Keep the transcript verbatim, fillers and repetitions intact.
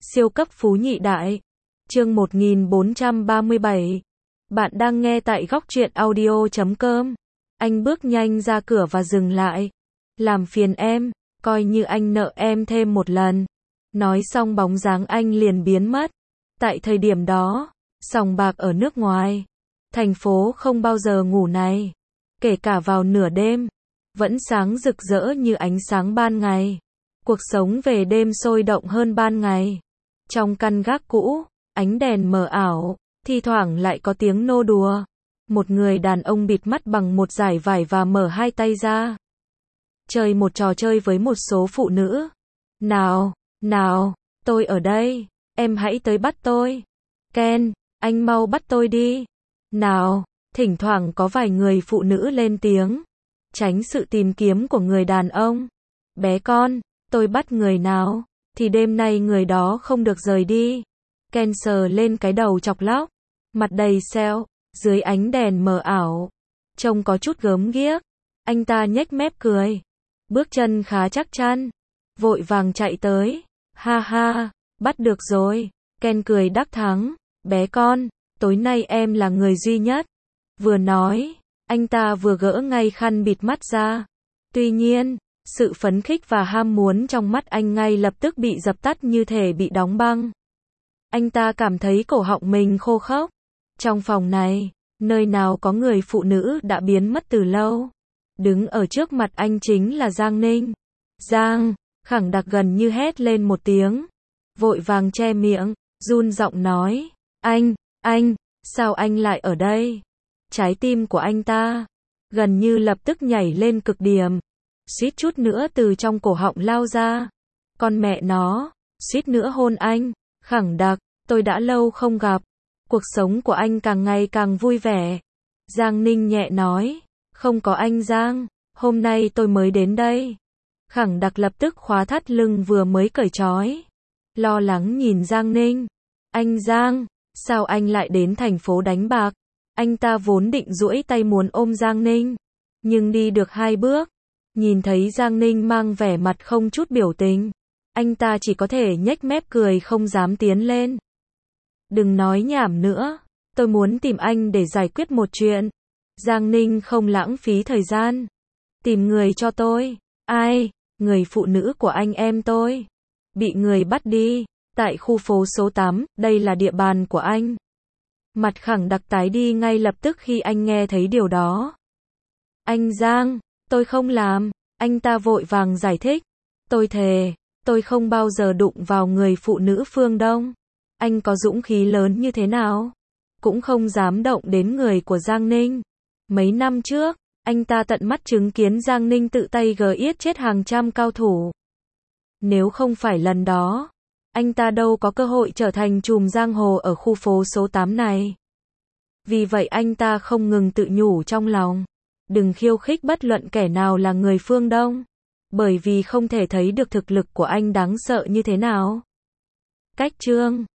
Siêu cấp phú nhị đại. Chương một nghìn bốn trăm ba mươi bảy. Bạn đang nghe tại góc truyện audio chấm com. Anh bước nhanh ra cửa và dừng lại. Làm phiền em, coi như anh nợ em thêm một lần. Nói xong bóng dáng anh liền biến mất. Tại thời điểm đó, sòng bạc ở nước ngoài, thành phố không bao giờ ngủ này. Kể cả vào nửa đêm, vẫn sáng rực rỡ như ánh sáng ban ngày. Cuộc sống về đêm sôi động hơn ban ngày. Trong căn gác cũ, ánh đèn mờ ảo, thi thoảng lại có tiếng nô đùa. Một người đàn ông bịt mắt bằng một dải vải và mở hai tay ra. Chơi một trò chơi với một số phụ nữ. Nào, nào, tôi ở đây, em hãy tới bắt tôi. Ken, anh mau bắt tôi đi. Nào, thỉnh thoảng có vài người phụ nữ lên tiếng. Tránh sự tìm kiếm của người đàn ông. Bé con, tôi bắt người nào, thì đêm nay người đó không được rời đi. Ken sờ lên cái đầu chọc lóc, mặt đầy sẹo, dưới ánh đèn mờ ảo, trông có chút gớm ghiếc. Anh ta nhếch mép cười, bước chân khá chắc chắn, vội vàng chạy tới. Ha ha, bắt được rồi. Ken cười đắc thắng. Bé con, tối nay em là người duy nhất. Vừa nói, anh ta vừa gỡ ngay khăn bịt mắt ra. Tuy nhiên, sự phấn khích và ham muốn trong mắt anh ngay lập tức bị dập tắt như thể bị đóng băng. Anh ta cảm thấy cổ họng mình khô khốc. Trong phòng này, nơi nào có người phụ nữ đã biến mất từ lâu. Đứng ở trước mặt anh chính là Giang Ninh. Giang, khẳng đặc gần như hét lên một tiếng. Vội vàng che miệng, run giọng nói. Anh, anh, sao anh lại ở đây? Trái tim của anh ta gần như lập tức nhảy lên cực điểm. Suýt chút nữa từ trong cổ họng lao ra. Con mẹ nó, suýt nữa hôn anh. Khẳng đặc, tôi đã lâu không gặp. Cuộc sống của anh càng ngày càng vui vẻ. Giang Ninh nhẹ nói. Không có anh Giang, hôm nay tôi mới đến đây. Khẳng đặc lập tức khóa thắt lưng vừa mới cởi trói. Lo lắng nhìn Giang Ninh. Anh Giang, sao anh lại đến thành phố đánh bạc? Anh ta vốn định duỗi tay muốn ôm Giang Ninh. Nhưng đi được hai bước, nhìn thấy Giang Ninh mang vẻ mặt không chút biểu tình. Anh ta chỉ có thể nhếch mép cười không dám tiến lên. Đừng nói nhảm nữa, tôi muốn tìm anh để giải quyết một chuyện. Giang Ninh không lãng phí thời gian. Tìm người cho tôi. Ai? Người phụ nữ của anh em tôi. Bị người bắt đi. Tại khu phố số tám, đây là địa bàn của anh. Mặt khẳng đặc tái đi ngay lập tức khi anh nghe thấy điều đó. Anh Giang, tôi không làm. Anh ta vội vàng giải thích. Tôi thề, tôi không bao giờ đụng vào người phụ nữ phương Đông. Anh có dũng khí lớn như thế nào, cũng không dám động đến người của Giang Ninh. Mấy năm trước, anh ta tận mắt chứng kiến Giang Ninh tự tay giết chết hàng trăm cao thủ. Nếu không phải lần đó, anh ta đâu có cơ hội trở thành trùm giang hồ ở khu phố số tám này. Vì vậy anh ta không ngừng tự nhủ trong lòng. Đừng khiêu khích bất luận kẻ nào là người phương Đông. Bởi vì không thể thấy được thực lực của anh đáng sợ như thế nào. Cách chương